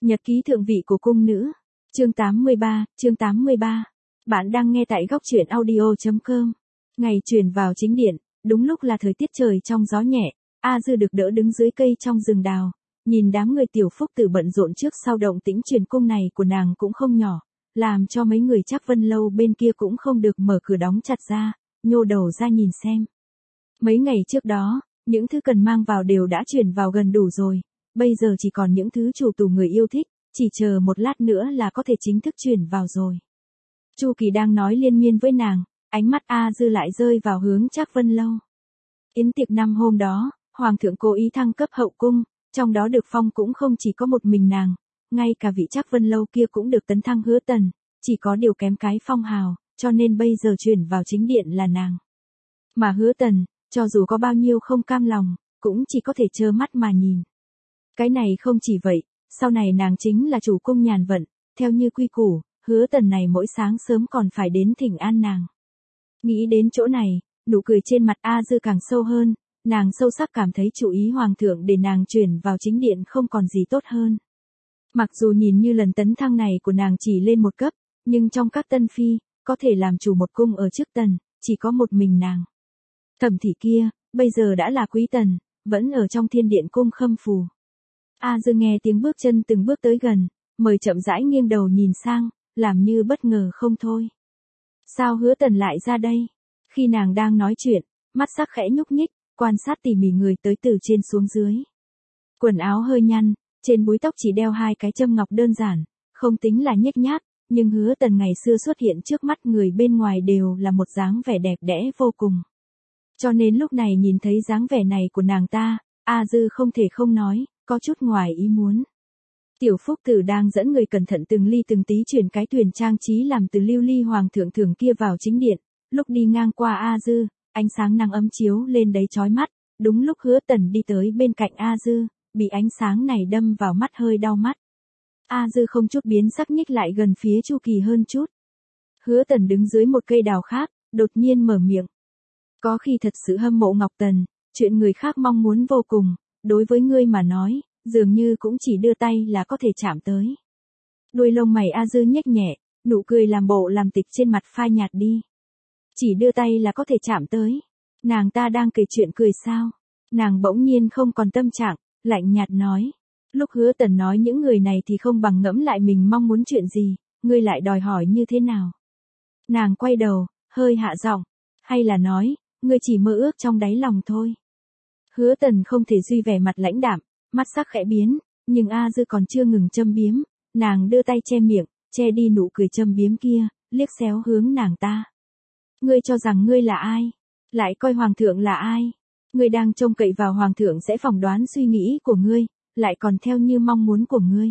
Nhật ký thượng vị của cung nữ. Chương 83. Bạn đang nghe tại góc truyện audio.com. Ngày chuyển vào chính điện, đúng lúc là thời tiết trời trong gió nhẹ, A Dư được đỡ đứng dưới cây trong rừng đào, nhìn đám người tiểu phúc tử bận rộn trước sau động tĩnh truyền cung này của nàng cũng không nhỏ, làm cho mấy người Trác Vân Lâu bên kia cũng không được mở cửa đóng chặt ra, nhô đầu ra nhìn xem. Mấy ngày trước đó, những thứ cần mang vào đều đã chuyển vào gần đủ rồi, bây giờ chỉ còn những thứ chủ tù người yêu thích, chỉ chờ một lát nữa là có thể chính thức chuyển vào rồi. Chu Kỳ đang nói liên miên với nàng, ánh mắt A Dư lại rơi vào hướng Trác Vân Lâu. Yến tiệc năm hôm đó, Hoàng thượng cố ý thăng cấp hậu cung, trong đó được phong cũng không chỉ có một mình nàng, ngay cả vị Trác Vân Lâu kia cũng được tấn thăng Hứa Tần, chỉ có điều kém cái phong hào, cho nên bây giờ chuyển vào chính điện là nàng. Mà Hứa Tần, cho dù có bao nhiêu không cam lòng, cũng chỉ có thể trơ mắt mà nhìn. Cái này không chỉ vậy, sau này nàng chính là chủ cung nhàn vận, theo như quy củ, Hứa Tần này mỗi sáng sớm còn phải đến thỉnh an nàng. Nghĩ đến chỗ này, nụ cười trên mặt A Dư càng sâu hơn, nàng sâu sắc cảm thấy chủ ý Hoàng thượng để nàng chuyển vào chính điện không còn gì tốt hơn. Mặc dù nhìn như lần tấn thăng này của nàng chỉ lên một cấp, nhưng trong các tân phi, có thể làm chủ một cung ở trước Tần, chỉ có một mình nàng. Thẩm thị kia, bây giờ đã là quý tần, vẫn ở trong thiên điện cung khâm phù. A Dư nghe tiếng bước chân từng bước tới gần, mời chậm rãi nghiêng đầu nhìn sang, làm như bất ngờ không thôi. Sao Hứa Tần lại ra đây? Khi nàng đang nói chuyện, mắt sắc khẽ nhúc nhích, quan sát tỉ mỉ người tới từ trên xuống dưới. Quần áo hơi nhăn, trên búi tóc chỉ đeo 2 cái châm ngọc đơn giản, không tính là nhếch nhác, nhưng Hứa Tần ngày xưa xuất hiện trước mắt người bên ngoài đều là một dáng vẻ đẹp đẽ vô cùng. Cho nên lúc này nhìn thấy dáng vẻ này của nàng ta, A Dư không thể không nói, có chút ngoài ý muốn. Tiểu Phúc Tử đang dẫn người cẩn thận từng ly từng tí chuyển cái thuyền trang trí làm từ lưu ly hoàng thượng thường kia vào chính điện, lúc đi ngang qua A Dư, ánh sáng nắng ấm chiếu lên đấy chói mắt, đúng lúc Hứa Tần đi tới bên cạnh A Dư, bị ánh sáng này đâm vào mắt hơi đau mắt. A Dư không chút biến sắc nhích lại gần phía Chu Kỳ hơn chút. Hứa Tần đứng dưới một cây đào khác, đột nhiên mở miệng. Có khi thật sự hâm mộ Ngọc Tần, chuyện người khác mong muốn vô cùng, đối với ngươi mà nói, dường như cũng chỉ đưa tay là có thể chạm tới. Đuôi lông mày A Dư nhếch nhẹ, nụ cười làm bộ làm tịch trên mặt phai nhạt đi. Chỉ đưa tay là có thể chạm tới. Nàng ta đang kể chuyện cười sao? Nàng bỗng nhiên không còn tâm trạng, lạnh nhạt nói. Lúc Hứa Tần nói những người này thì không bằng ngẫm lại mình mong muốn chuyện gì, ngươi lại đòi hỏi như thế nào? Nàng quay đầu, hơi hạ giọng, hay là nói, ngươi chỉ mơ ước trong đáy lòng thôi. Hứa Tần không thể duy vẻ mặt lãnh đạm, mắt sắc khẽ biến, nhưng A Dư còn chưa ngừng châm biếm, nàng đưa tay che miệng, che đi nụ cười châm biếm kia, liếc xéo hướng nàng ta. Ngươi cho rằng ngươi là ai? Lại coi Hoàng thượng là ai? Ngươi đang trông cậy vào Hoàng thượng sẽ phỏng đoán suy nghĩ của ngươi, lại còn theo như mong muốn của ngươi.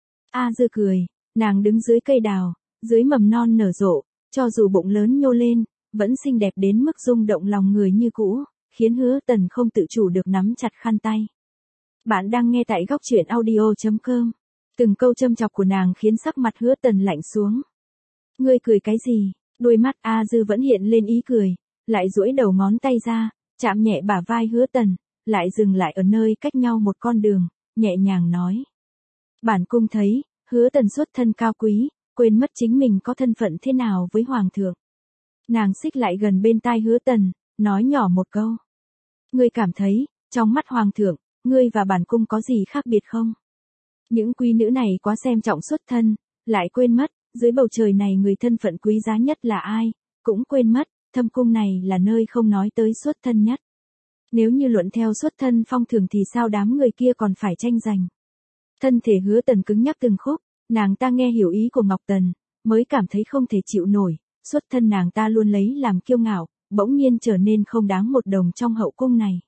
A Dư cười, nàng đứng dưới cây đào, dưới mầm non nở rộ, cho dù bụng lớn nhô lên, vẫn xinh đẹp đến mức rung động lòng người như cũ, khiến Hứa Tần không tự chủ được nắm chặt khăn tay. Bạn đang nghe tại góc truyện audio.com. Từng câu châm chọc của nàng khiến sắc mặt Hứa Tần lạnh xuống. Ngươi cười cái gì? Đôi mắt A Dư vẫn hiện lên ý cười, lại duỗi đầu ngón tay ra, chạm nhẹ bả vai Hứa Tần, lại dừng lại ở nơi cách nhau một con đường, nhẹ nhàng nói. Bản cung thấy, Hứa Tần xuất thân cao quý, quên mất chính mình có thân phận thế nào với Hoàng thượng. Nàng xích lại gần bên tai Hứa Tần, nói nhỏ một câu. Ngươi cảm thấy, trong mắt Hoàng thượng, ngươi và bản cung có gì khác biệt không? Những quý nữ này quá xem trọng xuất thân, lại quên mất, dưới bầu trời này người thân phận quý giá nhất là ai, cũng quên mất, thâm cung này là nơi không nói tới xuất thân nhất. Nếu như luận theo xuất thân phong thường thì sao đám người kia còn phải tranh giành. Thân thể Hứa Tần cứng nhắc từng khúc, nàng ta nghe hiểu ý của Ngọc Tần, mới cảm thấy không thể chịu nổi, xuất thân nàng ta luôn lấy làm kiêu ngạo, bỗng nhiên trở nên không đáng một đồng trong hậu cung này.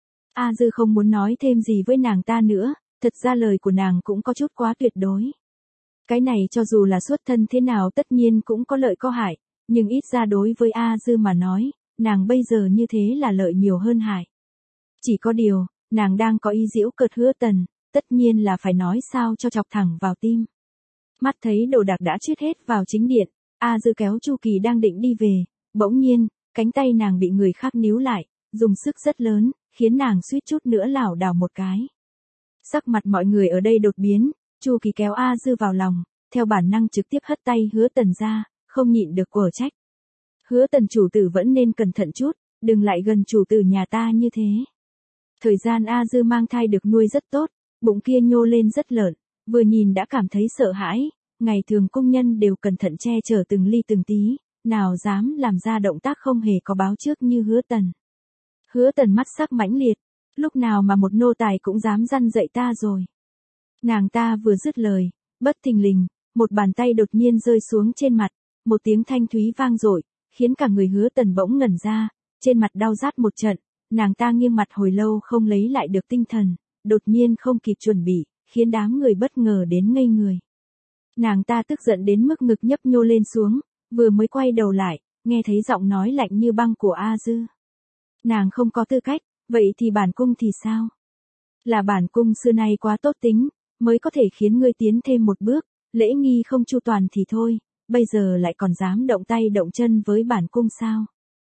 A Dư không muốn nói thêm gì với nàng ta nữa, thật ra lời của nàng cũng có chút quá tuyệt đối. Cái này cho dù là xuất thân thế nào tất nhiên cũng có lợi có hại, nhưng ít ra đối với A Dư mà nói, nàng bây giờ như thế là lợi nhiều hơn hại. Chỉ có điều, nàng đang có ý giễu cợt Hứa Tần, tất nhiên là phải nói sao cho chọc thẳng vào tim. Mắt thấy đồ đạc đã trút hết vào chính điện, A Dư kéo Chu Kỳ đang định đi về, bỗng nhiên, cánh tay nàng bị người khác níu lại, dùng sức rất lớn, khiến nàng suýt chút nữa lảo đảo một cái. Sắc mặt mọi người ở đây đột biến, Chu Kỳ kéo A Dư vào lòng, theo bản năng trực tiếp hất tay Hứa Tần ra, không nhịn được quở trách. Hứa Tần chủ tử vẫn nên cẩn thận chút, đừng lại gần chủ tử nhà ta như thế. Thời gian A Dư mang thai được nuôi rất tốt, bụng kia nhô lên rất lợn, vừa nhìn đã cảm thấy sợ hãi, ngày thường công nhân đều cẩn thận che chở từng ly từng tí, nào dám làm ra động tác không hề có báo trước như Hứa Tần. Hứa Tần mắt sắc mãnh liệt, lúc nào mà một nô tài cũng dám răn dạy ta rồi. Nàng ta vừa dứt lời, bất thình lình, một bàn tay đột nhiên rơi xuống trên mặt, một tiếng thanh thúy vang dội, khiến cả người Hứa Tần bỗng ngẩn ra, trên mặt đau rát một trận, nàng ta nghiêng mặt hồi lâu không lấy lại được tinh thần, đột nhiên không kịp chuẩn bị, khiến đám người bất ngờ đến ngây người. Nàng ta tức giận đến mức ngực nhấp nhô lên xuống, vừa mới quay đầu lại, nghe thấy giọng nói lạnh như băng của A Dư. Nàng không có tư cách, vậy thì bản cung thì sao? Là bản cung xưa nay quá tốt tính, mới có thể khiến ngươi tiến thêm một bước, lễ nghi không chu toàn thì thôi, bây giờ lại còn dám động tay động chân với bản cung sao?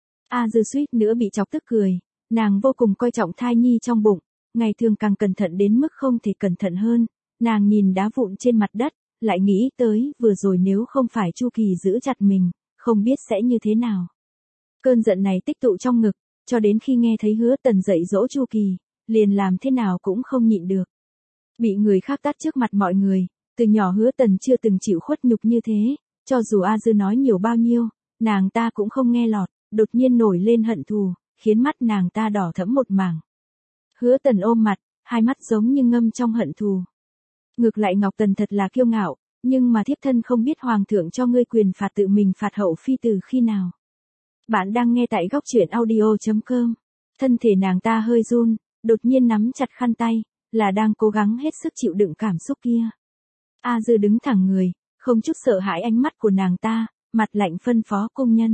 A Dư suýt nữa bị chọc tức cười, nàng vô cùng coi trọng thai nhi trong bụng, ngày thường càng cẩn thận đến mức không thể cẩn thận hơn, nàng nhìn đá vụn trên mặt đất, lại nghĩ tới vừa rồi nếu không phải Chu Kỳ giữ chặt mình, không biết sẽ như thế nào. Cơn giận này tích tụ trong ngực, cho đến khi nghe thấy Hứa Tần dạy dỗ Chu Kỳ, liền làm thế nào cũng không nhịn được. Bị người khác tát trước mặt mọi người, từ nhỏ Hứa Tần chưa từng chịu khuất nhục như thế, cho dù A Dư nói nhiều bao nhiêu, nàng ta cũng không nghe lọt, đột nhiên nổi lên hận thù, khiến mắt nàng ta đỏ thẫm một mảng. Hứa Tần ôm mặt, hai mắt giống như ngâm trong hận thù. Ngược lại Ngọc Tần thật là kiêu ngạo, nhưng mà thiếp thân không biết hoàng thượng cho ngươi quyền phạt tự mình phạt hậu phi từ khi nào. Bạn đang nghe tại góc truyện audio.com. Thân thể nàng ta hơi run, đột nhiên nắm chặt khăn tay, là đang cố gắng hết sức chịu đựng cảm xúc kia. A Dư đứng thẳng người, không chút sợ hãi ánh mắt của nàng ta, mặt lạnh phân phó công nhân.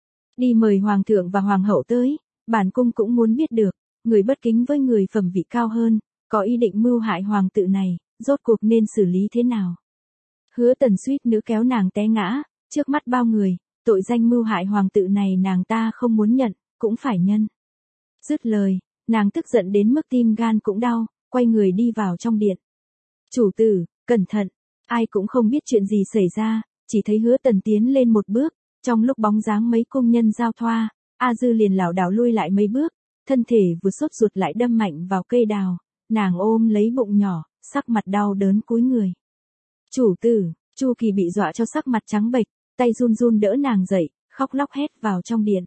Đi mời hoàng thượng và hoàng hậu tới, bản cung cũng muốn biết được, người bất kính với người phẩm vị cao hơn, có ý định mưu hại hoàng tự này, rốt cuộc nên xử lý thế nào. Hứa Tần suýt nữa kéo nàng té ngã, trước mắt bao người, tội danh mưu hại hoàng tự này nàng ta không muốn nhận, cũng phải nhân. Dứt lời, nàng tức giận đến mức tim gan cũng đau, quay người đi vào trong điện. Chủ tử, cẩn thận, ai cũng không biết chuyện gì xảy ra, chỉ thấy Hứa Tần tiến lên một bước, trong lúc bóng dáng mấy công nhân giao thoa, A Dư liền lảo đảo lui lại mấy bước, thân thể vừa sốt ruột lại đâm mạnh vào cây đào, nàng ôm lấy bụng nhỏ, sắc mặt đau đớn cúi người. Chủ tử, Chu Kỳ bị dọa cho sắc mặt trắng bệch, tay run run đỡ nàng dậy, khóc lóc hét vào trong điện.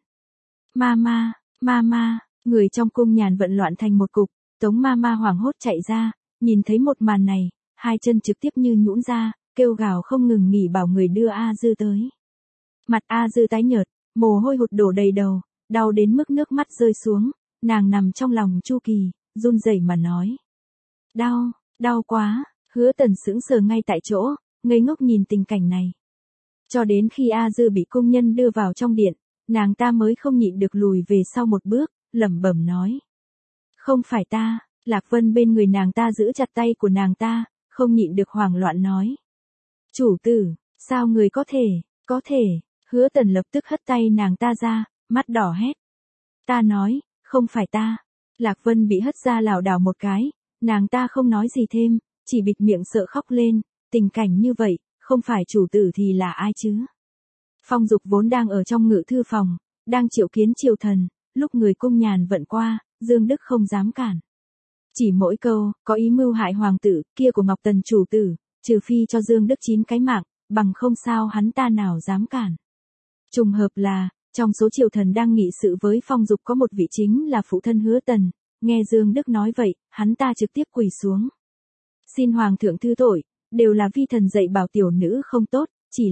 Mama, mama, người trong cung nhàn vận loạn thành một cục, Tống mama hoảng hốt chạy ra, nhìn thấy một màn này, hai chân trực tiếp như nhũn ra, kêu gào không ngừng nghỉ bảo người đưa A Dư tới. Mặt A Dư tái nhợt, mồ hôi hột đổ đầy đầu, đau đến mức nước mắt rơi xuống, nàng nằm trong lòng Chu Kỳ, run rẩy mà nói. Đau, đau quá, Hứa Tần sững sờ ngay tại chỗ, ngây ngốc nhìn tình cảnh này. Cho đến khi A Dư bị công nhân đưa vào trong điện, nàng ta mới không nhịn được lùi về sau một bước, lẩm bẩm nói. Không phải ta, Lạc Vân bên người nàng ta giữ chặt tay của nàng ta, không nhịn được hoảng loạn nói. Chủ tử, sao người có thể, Hứa Tần lập tức hất tay nàng ta ra, mắt đỏ hét. Ta nói, không phải ta. Lạc Vân bị hất ra lảo đảo một cái, nàng ta không nói gì thêm, chỉ bịt miệng sợ khóc lên, tình cảnh như vậy, không phải chủ tử thì là ai chứ? Phong Dục vốn đang ở trong ngự thư phòng, đang triệu kiến triều thần, lúc người cung nhàn vận qua, Dương Đức không dám cản. Chỉ mỗi câu, có ý mưu hại hoàng tử kia của Ngọc Tần chủ tử, trừ phi cho Dương Đức 9 cái mạng, bằng không sao hắn ta nào dám cản. Trùng hợp là, trong số triều thần đang nghị sự với Phong Dục có một vị chính là phụ thân Hứa Tần, nghe Dương Đức nói vậy, hắn ta trực tiếp quỳ xuống. Xin hoàng thượng thứ tội, đều là vi thần dạy bảo tiểu nữ không tốt,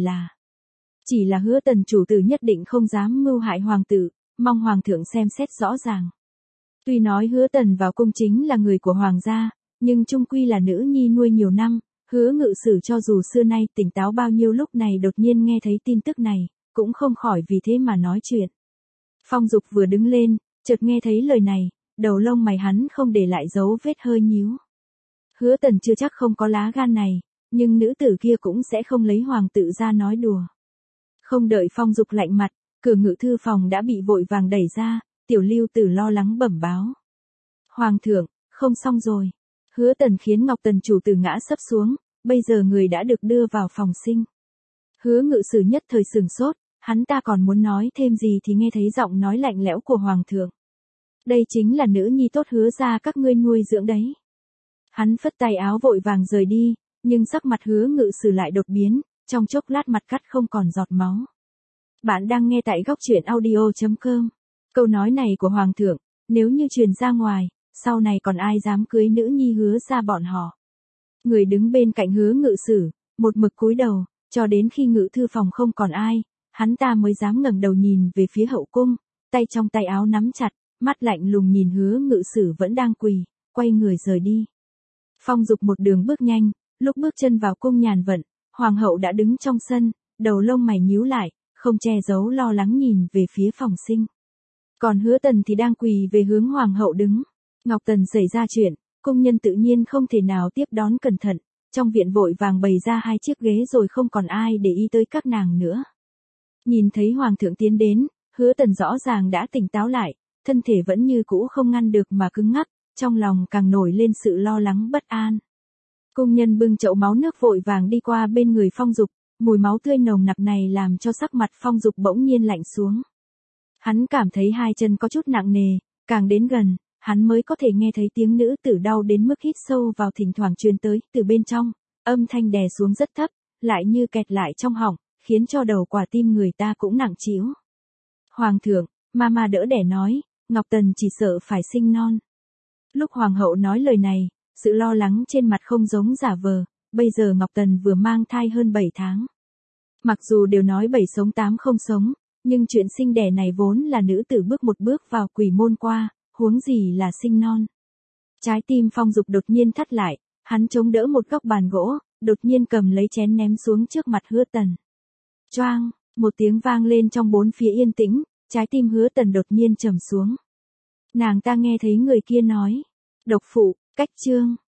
chỉ là Hứa Tần chủ tử nhất định không dám mưu hại hoàng tử, mong hoàng thượng xem xét rõ ràng. Tuy nói Hứa Tần vào cung chính là người của hoàng gia, nhưng chung quy là nữ nhi nuôi nhiều năm, Hứa Ngự Sử cho dù xưa nay tỉnh táo bao nhiêu lúc này đột nhiên nghe thấy tin tức này, cũng không khỏi vì thế mà nói chuyện. Phong Dục vừa đứng lên, chợt nghe thấy lời này, đầu lông mày hắn không để lại dấu vết hơi nhíu. Hứa Tần chưa chắc không có lá gan này, nhưng nữ tử kia cũng sẽ không lấy hoàng tự ra nói đùa. Không đợi Phong Dục lạnh mặt, cửa ngự thư phòng đã bị vội vàng đẩy ra, Tiểu Lưu Tử lo lắng bẩm báo. Hoàng thượng, không xong rồi. Hứa Tần khiến Ngọc Tần chủ tử ngã sấp xuống, bây giờ người đã được đưa vào phòng sinh. Hứa Ngự Sử nhất thời sửng sốt, hắn ta còn muốn nói thêm gì thì nghe thấy giọng nói lạnh lẽo của Hoàng thượng. Đây chính là nữ nhi tốt Hứa gia các ngươi nuôi dưỡng đấy. Hắn phất tay áo vội vàng rời đi, nhưng sắc mặt Hứa Ngự Sử lại đột biến, trong chốc lát mặt cắt không còn giọt máu. Bạn đang nghe tại góc truyện audio.com. Câu nói này của Hoàng thượng, nếu như truyền ra ngoài, sau này còn ai dám cưới nữ nhi Hứa gia bọn họ. Người đứng bên cạnh Hứa Ngự Sử, một mực cúi đầu, cho đến khi ngự thư phòng không còn ai, hắn ta mới dám ngẩng đầu nhìn về phía hậu cung, tay trong tay áo nắm chặt, mắt lạnh lùng nhìn Hứa Ngự Sử vẫn đang quỳ, quay người rời đi. Phong Dục một đường bước nhanh, lúc bước chân vào cung nhàn vận, hoàng hậu đã đứng trong sân, đầu lông mày nhíu lại, không che giấu lo lắng nhìn về phía phòng sinh. Còn Hứa Tần thì đang quỳ về hướng hoàng hậu đứng. Ngọc Tần xảy ra chuyện, cung nhân tự nhiên không thể nào tiếp đón cẩn thận, trong viện vội vàng bày ra 2 chiếc ghế rồi không còn ai để ý tới các nàng nữa. Nhìn thấy hoàng thượng tiến đến, Hứa Tần rõ ràng đã tỉnh táo lại, thân thể vẫn như cũ không ngăn được mà cứng ngắc, trong lòng càng nổi lên sự lo lắng bất an. Cung nhân bưng chậu máu nước vội vàng đi qua bên người Phong Dục, mùi máu tươi nồng nặc này làm cho sắc mặt Phong Dục bỗng nhiên lạnh xuống. Hắn cảm thấy 2 chân có chút nặng nề, càng đến gần, hắn mới có thể nghe thấy tiếng nữ tử đau đến mức hít sâu vào thỉnh thoảng truyền tới từ bên trong, âm thanh đè xuống rất thấp, lại như kẹt lại trong họng, khiến cho đầu quả tim người ta cũng nặng trĩu. Hoàng thượng, mama đỡ đẻ nói, Ngọc Tần chỉ sợ phải sinh non. Lúc hoàng hậu nói lời này, sự lo lắng trên mặt không giống giả vờ, bây giờ Ngọc Tần vừa mang thai hơn 7 tháng. Mặc dù đều nói 7 sống 8 không sống, nhưng chuyện sinh đẻ này vốn là nữ tử bước một bước vào quỷ môn qua, huống gì là sinh non. Trái tim Phong Dục đột nhiên thắt lại, hắn chống đỡ một góc bàn gỗ, đột nhiên cầm lấy chén ném xuống trước mặt Hứa Tần. Choang, một tiếng vang lên trong bốn phía yên tĩnh, trái tim Hứa Tần đột nhiên trầm xuống. Nàng ta nghe thấy người kia nói, độc phụ, cách chương.